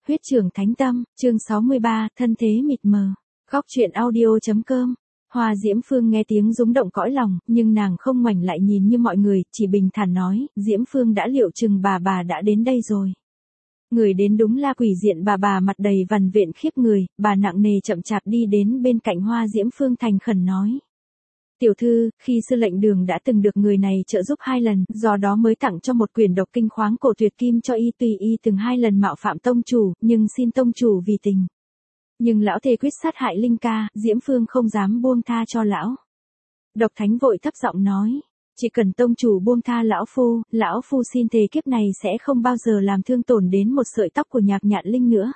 Huyết Trưởng Thánh Tâm, chương 63, thân thế mịt mờ. Góc truyện audio.com. Hoa Diễm Phương nghe tiếng rúng động cõi lòng, nhưng nàng không ngoảnh lại nhìn như mọi người, chỉ bình thản nói, Diễm Phương đã liệu chừng bà đã đến đây rồi. Người đến đúng là quỷ diện bà mặt đầy vằn vện khiếp người, bà nặng nề chậm chạp đi đến bên cạnh Hoa Diễm Phương thành khẩn nói. Tiểu thư, khi sư lệnh đường đã từng được người này trợ giúp 2 lần, do đó mới tặng cho một quyển độc kinh khoáng cổ tuyệt kim cho y, tùy y từng 2 lần mạo phạm tông chủ, nhưng xin tông chủ vì tình. Nhưng lão thề quyết sát hại Linh ca, Diễm Phương không dám buông tha cho lão. Độc Thánh vội thấp giọng nói, chỉ cần tông chủ buông tha lão phu xin thề kiếp này sẽ không bao giờ làm thương tổn đến một sợi tóc của Nhạc Nhạn Linh nữa.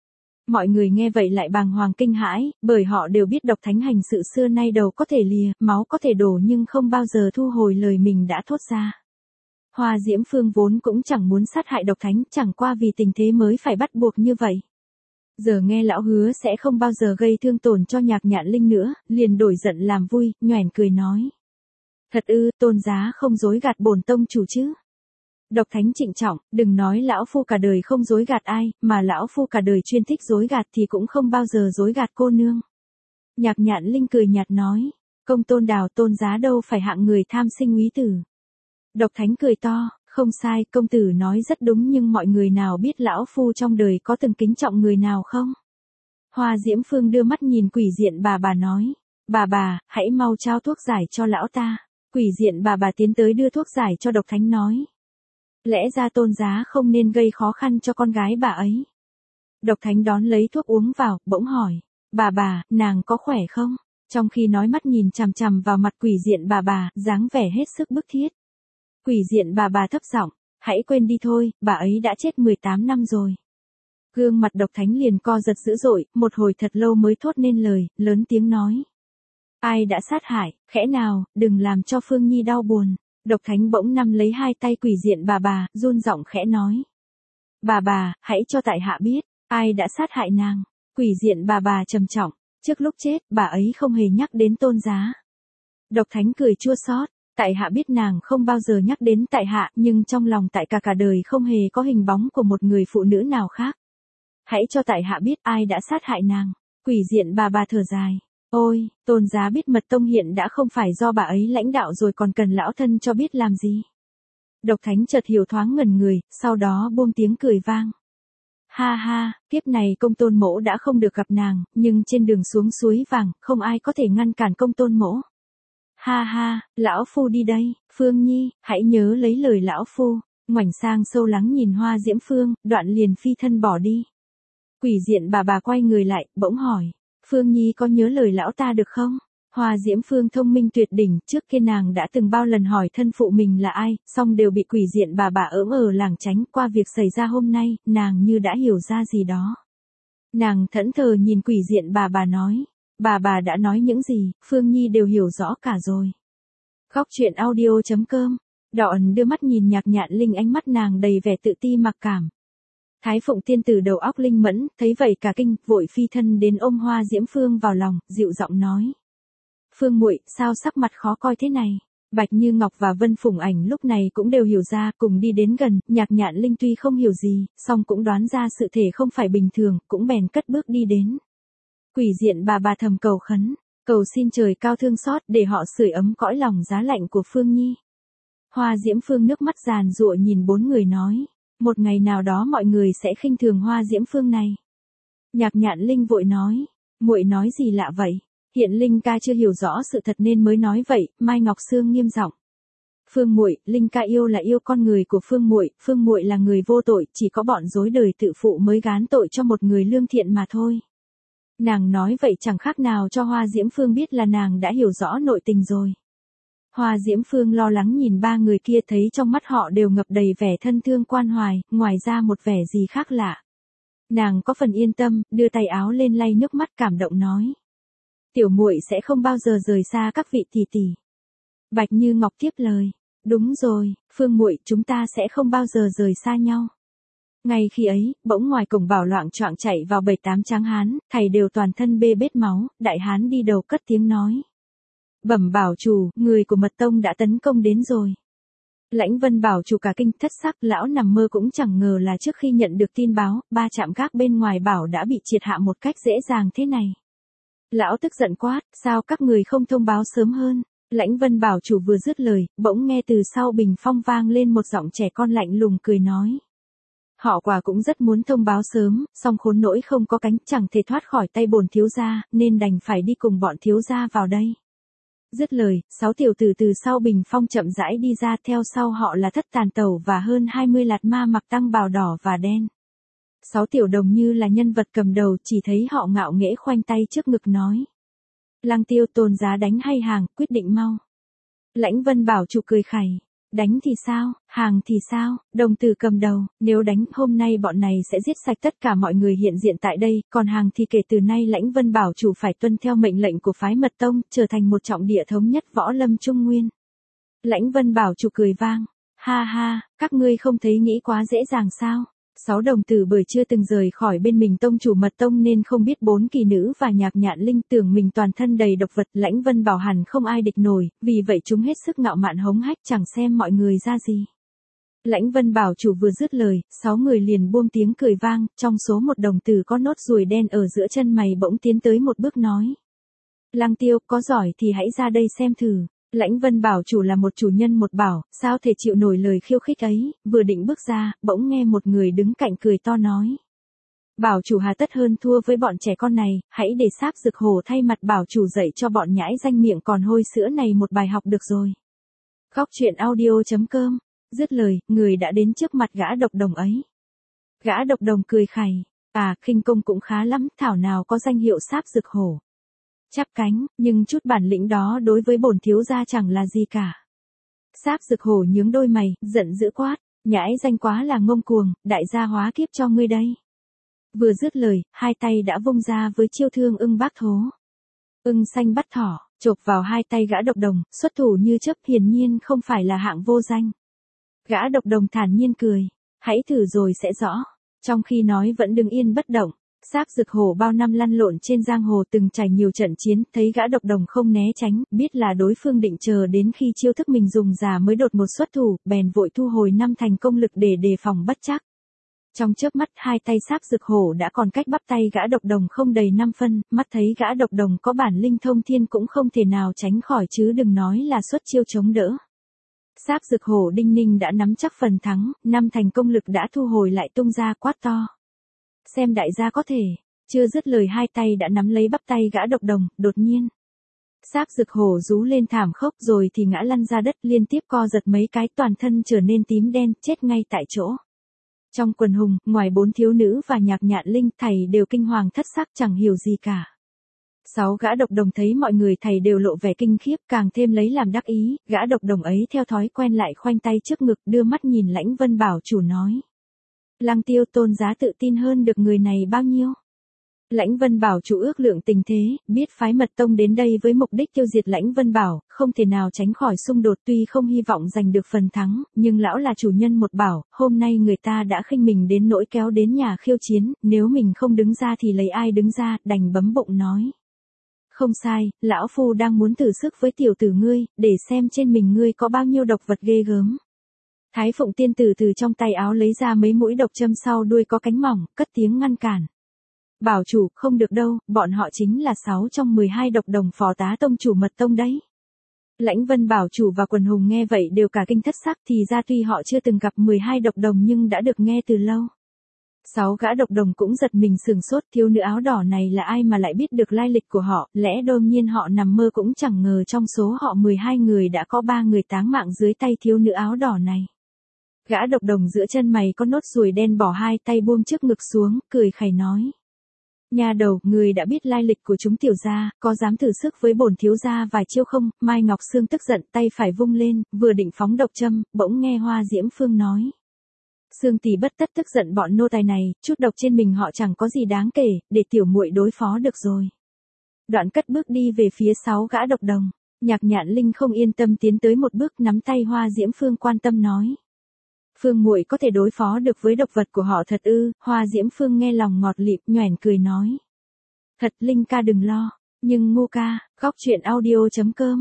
Mọi người nghe vậy lại bàng hoàng kinh hãi, bởi họ đều biết Độc Thánh hành sự xưa nay đầu có thể lìa, máu có thể đổ nhưng không bao giờ thu hồi lời mình đã thốt ra. Hoa Diễm Phương vốn cũng chẳng muốn sát hại Độc Thánh, chẳng qua vì tình thế mới phải bắt buộc như vậy. Giờ nghe lão hứa sẽ không bao giờ gây thương tổn cho Nhạc Nhạn Linh nữa, liền đổi giận làm vui, nhoẻn cười nói. Thật ư, tôn giá không dối gạt bổn tông chủ chứ. Độc Thánh trịnh trọng, đừng nói lão phu cả đời không dối gạt ai, mà lão phu cả đời chuyên thích dối gạt thì cũng không bao giờ dối gạt cô nương. Nhạc Nhạn Linh cười nhạt nói, công tôn đào tôn giá đâu phải hạng người tham sinh úy tử. Độc Thánh cười to, không sai, công tử nói rất đúng, nhưng mọi người nào biết lão phu trong đời có từng kính trọng người nào không? Hoa Diễm Phương đưa mắt nhìn quỷ diện bà nói, bà, hãy mau trao thuốc giải cho lão ta. Quỷ diện bà tiến tới đưa thuốc giải cho Độc Thánh nói. Lẽ ra tôn giá không nên gây khó khăn cho con gái bà ấy. Độc Thánh đón lấy thuốc uống vào, bỗng hỏi, bà, nàng có khỏe không? Trong khi nói mắt nhìn chằm chằm vào mặt quỷ diện bà, dáng vẻ hết sức bức thiết. Quỷ diện bà thấp giọng, hãy quên đi thôi, bà ấy đã chết 18 năm rồi. Gương mặt Độc Thánh liền co giật dữ dội, một hồi thật lâu mới thốt nên lời, lớn tiếng nói. Ai đã sát hại, khẽ nào, đừng làm cho Phương Nhi đau buồn. Độc Thánh bỗng nắm lấy 2 tay quỷ diện bà, run giọng khẽ nói. Bà, hãy cho tại hạ biết, ai đã sát hại nàng. Quỷ diện bà trầm trọng, trước lúc chết, bà ấy không hề nhắc đến tôn giá. Độc Thánh cười chua xót, tại hạ biết nàng không bao giờ nhắc đến tại hạ, nhưng trong lòng tại cả đời không hề có hình bóng của một người phụ nữ nào khác. Hãy cho tại hạ biết ai đã sát hại nàng. Quỷ diện bà thở dài. Ôi, tôn giá biết Mật Tông hiện đã không phải do bà ấy lãnh đạo rồi, còn cần lão thân cho biết làm gì. Độc Thánh chợt hiểu thoáng ngẩn người, sau đó buông tiếng cười vang. Ha, kiếp này công tôn mỗ đã không được gặp nàng, nhưng trên đường xuống suối vàng, không ai có thể ngăn cản công tôn mỗ. Ha, lão phu đi đây, Phương Nhi, hãy nhớ lấy lời lão phu. Ngoảnh sang sâu lắng nhìn Hoa Diễm Phương, đoạn liền phi thân bỏ đi. Quỷ diện bà quay người lại, bỗng hỏi. Phương Nhi có nhớ lời lão ta được không? Hoa Diễm Phương thông minh tuyệt đỉnh, trước kia nàng đã từng bao lần hỏi thân phụ mình là ai, song đều bị quỷ diện bà ỡm lảng tránh. Qua việc xảy ra hôm nay, nàng như đã hiểu ra gì đó. Nàng thẫn thờ nhìn quỷ diện bà nói, bà đã nói những gì, Phương Nhi đều hiểu rõ cả rồi. Góc truyện audio.com. Đoạn đưa mắt nhìn Nhạc Nhạn Linh, ánh mắt nàng đầy vẻ tự ti mặc cảm. Thái Phụng tiên tử đầu óc linh mẫn, thấy vậy cả kinh, vội phi thân đến ôm Hoa Diễm Phương vào lòng, dịu giọng nói. Phương muội, sao sắc mặt khó coi thế này? Bạch Như Ngọc và Vân Phụng Ảnh lúc này cũng đều hiểu ra, cùng đi đến gần. Nhạc Nhạn Linh tuy không hiểu gì, song cũng đoán ra sự thể không phải bình thường, cũng bèn cất bước đi đến. Quỷ diện bà thầm cầu khấn, cầu xin trời cao thương xót để họ sưởi ấm cõi lòng giá lạnh của Phương Nhi. Hoa Diễm Phương nước mắt giàn giụa nhìn 4 người nói. Một ngày nào đó mọi người sẽ khinh thường Hoa Diễm Phương này. Nhạc Nhạn Linh vội nói, muội nói gì lạ vậy? Hiện Linh ca chưa hiểu rõ sự thật nên mới nói vậy. Mai Ngọc Sương nghiêm giọng. Phương muội, Linh ca yêu là yêu con người của Phương muội là người vô tội, chỉ có bọn dối đời tự phụ mới gán tội cho một người lương thiện mà thôi. Nàng nói vậy chẳng khác nào cho Hoa Diễm Phương biết là nàng đã hiểu rõ nội tình rồi. Hoa Diễm Phương lo lắng nhìn 3 người kia, thấy trong mắt họ đều ngập đầy vẻ thân thương quan hoài, ngoài ra một vẻ gì khác lạ. Nàng có phần yên tâm, đưa tay áo lên lay nước mắt cảm động nói. Tiểu muội sẽ không bao giờ rời xa các vị tỷ tỷ. Bạch Như Ngọc tiếp lời. Đúng rồi, Phương muội, chúng ta sẽ không bao giờ rời xa nhau. Ngay khi ấy, bỗng ngoài cổng Bảo loạng choạng chạy vào 7-8 tráng hán, thầy đều toàn thân bê bết máu, đại hán đi đầu cất tiếng nói. Bẩm bảo chủ, người của Mật Tông đã tấn công đến rồi. Lãnh Vân Bảo chủ cả kinh thất sắc, lão nằm mơ cũng chẳng ngờ là trước khi nhận được tin báo, 3 trạm gác bên ngoài bảo đã bị triệt hạ một cách dễ dàng thế này. Lão tức giận quát, sao các người không thông báo sớm hơn? Lãnh Vân Bảo chủ vừa dứt lời, bỗng nghe từ sau bình phong vang lên một giọng trẻ con lạnh lùng cười nói. Họ quả cũng rất muốn thông báo sớm, song khốn nỗi không có cánh, chẳng thể thoát khỏi tay bổn thiếu gia, nên đành phải đi cùng bọn thiếu gia vào đây. Dứt lời, 6 tiểu tử từ sau bình phong chậm rãi đi ra, theo sau họ là Thất Tàn Tẩu và hơn 20 lạt ma mặc tăng bào đỏ và đen. 6 tiểu đồng như là nhân vật cầm đầu, chỉ thấy họ ngạo nghễ khoanh tay trước ngực nói. Lăng Tiêu, Tôn giá đánh hay hàng, quyết định mau. Lãnh Vân Bảo chủ cười khẩy. Đánh thì sao, hàng thì sao, đồng tử cầm đầu, nếu đánh hôm nay bọn này sẽ giết sạch tất cả mọi người hiện diện tại đây, còn hàng thì kể từ nay Lãnh Vân Bảo chủ phải tuân theo mệnh lệnh của phái Mật Tông, trở thành một trọng địa thống nhất võ lâm Trung Nguyên. Lãnh Vân Bảo chủ cười vang, ha ha, các ngươi không thấy nghĩ quá dễ dàng sao? 6 đồng tử bởi chưa từng rời khỏi bên mình tông chủ Mật Tông nên không biết 4 kỳ nữ và Nhạc Nhạn Linh, tưởng mình toàn thân đầy độc vật, Lãnh Vân Bảo hẳn không ai địch nổi, vì vậy chúng hết sức ngạo mạn hống hách chẳng xem mọi người ra gì. Lãnh Vân Bảo chủ vừa dứt lời, 6 người liền buông tiếng cười vang, trong số một đồng tử có nốt ruồi đen ở giữa chân mày bỗng tiến tới một bước nói. Lăng Tiêu, có giỏi thì hãy ra đây xem thử. Lãnh Vân Bảo chủ là một chủ nhân một bảo, sao thể chịu nổi lời khiêu khích ấy, vừa định bước ra, bỗng nghe một người đứng cạnh cười to nói. Bảo chủ hà tất hơn thua với bọn trẻ con này, hãy để Sáp Dực Hổ thay mặt bảo chủ dạy cho bọn nhãi danh miệng còn hôi sữa này một bài học được rồi. Khóc chuyện audio.com. Dứt lời, người đã đến trước mặt gã độc đồng ấy. Gã độc đồng cười khẩy, khinh công cũng khá lắm, thảo nào có danh hiệu Sáp Dực Hổ. Chắp cánh, nhưng chút bản lĩnh đó đối với bổn thiếu gia chẳng là gì cả. Sáp Dực Hổ nhướng đôi mày, giận dữ quát, nhãi danh quá là ngông cuồng, đại gia hóa kiếp cho ngươi đây. Vừa dứt lời, hai tay đã vung ra với chiêu thương ưng bác thố. Ưng xanh bắt thỏ, chộp vào hai tay gã độc đồng, xuất thủ như chớp, hiển nhiên không phải là hạng vô danh. Gã độc đồng thản nhiên cười, hãy thử rồi sẽ rõ. Trong khi nói vẫn đứng yên bất động. Sáp Dực Hổ bao năm lăn lộn trên giang hồ từng trải nhiều trận chiến, thấy gã độc đồng không né tránh, biết là đối phương định chờ đến khi chiêu thức mình dùng ra mới đột một xuất thủ, bèn vội thu hồi 5 thành công lực để đề phòng bất trắc. Trong chớp mắt hai tay Sáp Dực Hổ đã còn cách bắp tay gã độc đồng không đầy 5 phân, mắt thấy gã độc đồng có bản linh thông thiên cũng không thể nào tránh khỏi chứ đừng nói là xuất chiêu chống đỡ. Sáp Dực Hổ đinh ninh đã nắm chắc phần thắng, 5 thành công lực đã thu hồi lại tung ra quát to. Xem đại gia có thể, chưa dứt lời hai tay đã nắm lấy bắp tay gã độc đồng, đột nhiên. Sáp Dực Hổ rú lên thảm khốc rồi thì ngã lăn ra đất liên tiếp co giật mấy cái toàn thân trở nên tím đen, chết ngay tại chỗ. Trong quần hùng, ngoài 4 thiếu nữ và Nhạc Nhạn Linh thầy đều kinh hoàng thất sắc chẳng hiểu gì cả. 6 gã độc đồng thấy mọi người thầy đều lộ vẻ kinh khiếp càng thêm lấy làm đắc ý, gã độc đồng ấy theo thói quen lại khoanh tay trước ngực đưa mắt nhìn Lãnh Vân Bảo chủ nói. Lăng Tiêu, Tôn giá tự tin hơn được người này bao nhiêu? Lãnh Vân Bảo chủ ước lượng tình thế, biết phái Mật Tông đến đây với mục đích tiêu diệt Lãnh Vân Bảo, không thể nào tránh khỏi xung đột, tuy không hy vọng giành được phần thắng, nhưng lão là chủ nhân một bảo, hôm nay người ta đã khinh mình đến nỗi kéo đến nhà khiêu chiến, nếu mình không đứng ra thì lấy ai đứng ra, đành bấm bụng nói. Không sai, lão phu đang muốn thử sức với tiểu tử ngươi, để xem trên mình ngươi có bao nhiêu độc vật ghê gớm. Thái Phụng tiên tử từ trong tay áo lấy ra mấy mũi độc châm sau đuôi có cánh mỏng, cất tiếng ngăn cản. Bảo chủ, không được đâu, bọn họ chính là 6 trong 12 độc đồng phó tá tông chủ Mật Tông đấy. Lãnh Vân Bảo chủ và quần hùng nghe vậy đều cả kinh thất sắc, thì ra tuy họ chưa từng gặp 12 độc đồng nhưng đã được nghe từ lâu. 6 gã độc đồng cũng giật mình sửng sốt, thiếu nữ áo đỏ này là ai mà lại biết được lai lịch của họ, lẽ đương nhiên họ nằm mơ cũng chẳng ngờ trong số họ 12 người đã có 3 người táng mạng dưới tay thiếu nữ áo đỏ này. Gã độc đồng giữa chân mày có nốt ruồi đen bỏ hai tay buông trước ngực xuống, cười khẩy nói. Nhà đầu, người đã biết lai lịch của chúng tiểu gia, có dám thử sức với bổn thiếu gia vài chiêu không? Mai Ngọc Sương tức giận tay phải vung lên, vừa định phóng độc châm, bỗng nghe Hoa Diễm Phương nói. Sương tỷ bất tất tức giận bọn nô tài này, chút độc trên mình họ chẳng có gì đáng kể, để tiểu muội đối phó được rồi. Đoạn cất bước đi về phía 6 gã độc đồng, Nhạc Nhạn Linh không yên tâm tiến tới một bước nắm tay Hoa Diễm Phương quan tâm nói. Phương muội có thể đối phó được với độc vật của họ thật ư? Hoa Diễm Phương nghe lòng ngọt lịm, nhoẻn cười nói. Thật, Linh ca đừng lo, nhưng Ngô ca, khóc chuyện audio.com.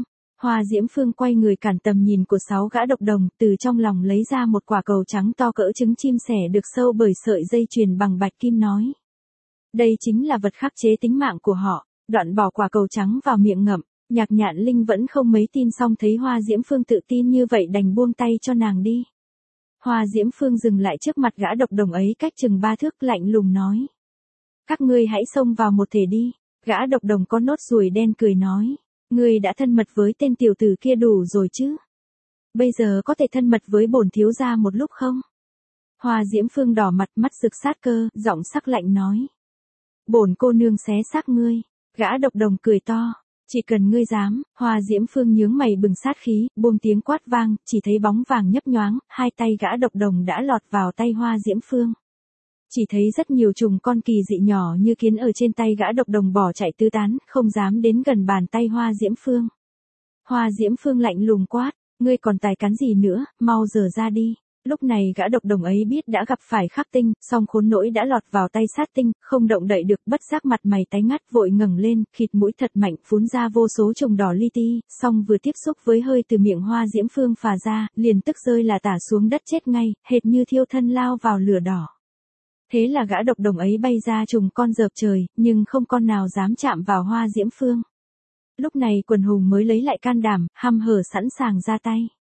Hoa Diễm Phương quay người cản tầm nhìn của 6 gã độc đồng, từ trong lòng lấy ra một quả cầu trắng to cỡ trứng chim sẻ được sâu bởi sợi dây chuyền bằng bạch kim nói. Đây chính là vật khắc chế tính mạng của họ, đoạn bỏ quả cầu trắng vào miệng ngậm. Nhạc Nhạn Linh vẫn không mấy tin, xong thấy Hoa Diễm Phương tự tin như vậy đành buông tay cho nàng đi. Hoa Diễm Phương dừng lại trước mặt gã độc đồng ấy cách chừng 3 thước, lạnh lùng nói. Các ngươi hãy xông vào một thể đi. Gã độc đồng có nốt ruồi đen cười nói. Ngươi đã thân mật với tên tiểu tử kia đủ rồi chứ. Bây giờ có thể thân mật với bổn thiếu gia một lúc không? Hoa Diễm Phương đỏ mặt, mắt rực sát cơ, giọng sắc lạnh nói. Bổn cô nương xé xác ngươi. Gã độc đồng cười to. Chỉ cần ngươi dám. Hoa Diễm Phương nhướng mày bừng sát khí, buông tiếng quát vang, chỉ thấy bóng vàng nhấp nhoáng, hai tay gã độc đồng đã lọt vào tay Hoa Diễm Phương. Chỉ thấy rất nhiều trùng con kỳ dị nhỏ như kiến ở trên tay gã độc đồng bỏ chạy tứ tán, không dám đến gần bàn tay Hoa Diễm Phương. Hoa Diễm Phương lạnh lùng quát, ngươi còn tài cán gì nữa, mau dở ra đi. Lúc này gã độc đồng ấy biết đã gặp phải Khắc Tinh, song khốn nỗi đã lọt vào tay Sát Tinh, không động đậy được, bất giác mặt mày tái ngắt, vội ngẩng lên, khịt mũi thật mạnh, phun ra vô số trùng đỏ li ti, song vừa tiếp xúc với hơi từ miệng Hoa Diễm Phương phả ra, liền tức rơi là tả xuống đất chết ngay, hệt như thiêu thân lao vào lửa đỏ. Thế là gã độc đồng ấy bay ra trùng con dợp trời, nhưng không con nào dám chạm vào Hoa Diễm Phương. Lúc này quần hùng mới lấy lại can đảm, hăm hở sẵn sàng ra tay.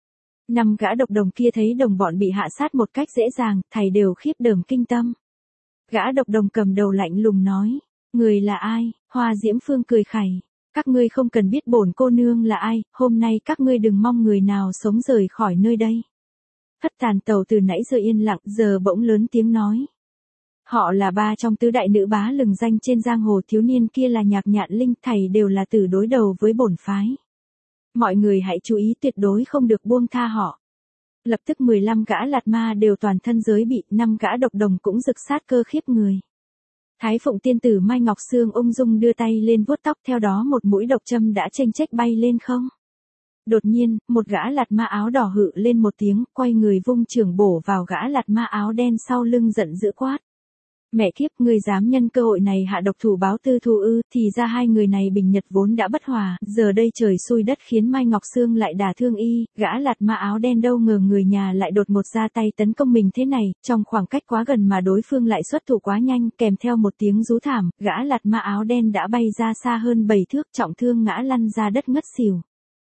5 gã độc đồng kia thấy đồng bọn bị hạ sát một cách dễ dàng, thảy đều khiếp đờm kinh tâm. Gã độc đồng cầm đầu lạnh lùng nói, người là ai? Hoa Diễm Phương cười khẩy, các ngươi không cần biết bổn cô nương là ai, hôm nay các ngươi đừng mong người nào sống rời khỏi nơi đây. Thất Tàn Tẩu từ nãy giờ yên lặng, giờ bỗng lớn tiếng nói. Họ là 3 trong tứ đại nữ bá lừng danh trên giang hồ, thiếu niên kia là Nhạc Nhạn Linh, thảy đều là tử đối đầu với bổn phái. Mọi người hãy chú ý, tuyệt đối không được buông tha họ. Lập tức 15 gã lạt ma đều toàn thân giới bị, 5 gã độc đồng cũng rực sát cơ khiếp người. Thái Phụng tiên tử Mai Ngọc Sương ung dung đưa tay lên vuốt tóc, theo đó một mũi độc châm đã chênh chếch bay lên không. Đột nhiên, một gã lạt ma áo đỏ hự lên một tiếng, quay người vung chưởng bổ vào gã lạt ma áo đen sau lưng, giận dữ quát. Mẹ kiếp, ngươi dám nhân cơ hội này hạ độc thủ báo tư thù ư? Thì ra hai người này bình nhật vốn đã bất hòa, giờ đây trời xui đất khiến Mai Ngọc Sương lại đả thương y, gã lạt ma áo đen đâu ngờ người nhà lại đột ngột ra tay tấn công mình thế này, trong khoảng cách quá gần mà đối phương lại xuất thủ quá nhanh, kèm theo một tiếng rú thảm, gã lạt ma áo đen đã bay ra xa hơn 7 thước, trọng thương ngã lăn ra đất ngất xỉu.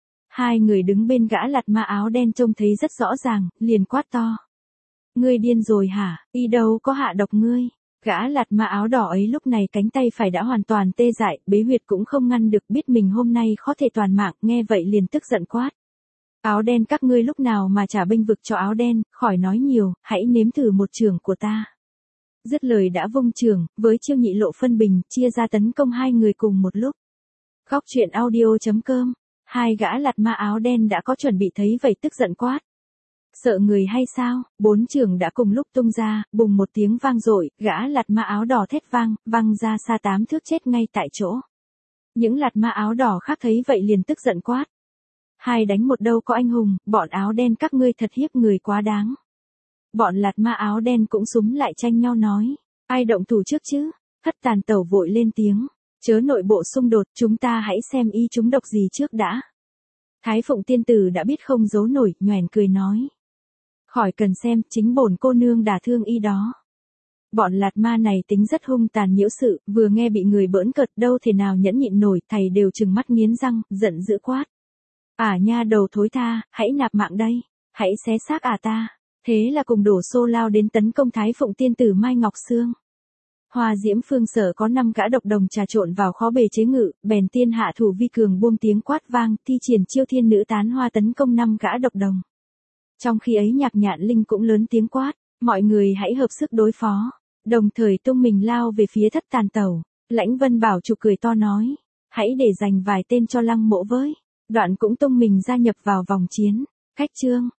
Hai người đứng bên gã lạt ma áo đen trông thấy rất rõ ràng, liền quát to. Ngươi điên rồi hả, y đâu có hạ độc ngươi. Gã lạt ma áo đỏ ấy lúc này cánh tay phải đã hoàn toàn tê dại, bế huyệt cũng không ngăn được, biết mình hôm nay khó thể toàn mạng, nghe vậy liền tức giận quát. Áo đen, các ngươi lúc nào mà trả bênh vực cho áo đen, khỏi nói nhiều, hãy nếm thử một chưởng của ta. Dứt lời đã vung chưởng, với chiêu nhị lộ phân bình, chia ra tấn công hai người cùng một lúc. Góc truyện audio.com. Hai gã lạt ma áo đen đã có chuẩn bị, thấy vậy tức giận quát. Sợ người hay sao? 4 chưởng đã cùng lúc tung ra, bùng một tiếng vang dội, gã lạt ma áo đỏ thét vang, văng ra xa 8 thước chết ngay tại chỗ. Những lạt ma áo đỏ khác thấy vậy liền tức giận quát. Hai đánh một đâu có anh hùng, bọn áo đen các ngươi thật hiếp người quá đáng. Bọn lạt ma áo đen cũng xúm lại tranh nhau nói. Ai động thủ trước chứ? Thất Tàn Tẩu vội lên tiếng. Chớ nội bộ xung đột, chúng ta hãy xem y chúng độc gì trước đã. Thái Phụng tiên tử đã biết không giấu nổi, nhoẻn cười nói. Khỏi cần xem, chính bổn cô nương đả thương y đó. Bọn lạt ma này tính rất hung tàn nhiễu sự, vừa nghe bị người bỡn cợt đâu thể nào nhẫn nhịn nổi, thầy đều trừng mắt nghiến răng, giận dữ quát. Nha đầu thối tha, hãy nạp mạng đây, hãy xé xác ta. Thế là cùng đổ xô lao đến tấn công Thái Phụng tiên tử Mai Ngọc Sương. Hoa Diễm Phương sở có 5 gã độc đồng trà trộn vào khó bề chế ngự, bèn tiên hạ thủ vi cường, buông tiếng quát vang, thi triển chiêu thiên nữ tán hoa tấn công 5 gã độc đồng. Trong khi ấy Nhạc Nhạn Linh cũng lớn tiếng quát, mọi người hãy hợp sức đối phó, đồng thời tung mình lao về phía Thất Tàn Tẩu. Lãnh Vân Bảo Trục cười to nói, hãy để dành vài tên cho Lăng Mộ với. Đoạn cũng tung mình gia nhập vào vòng chiến. Cách chương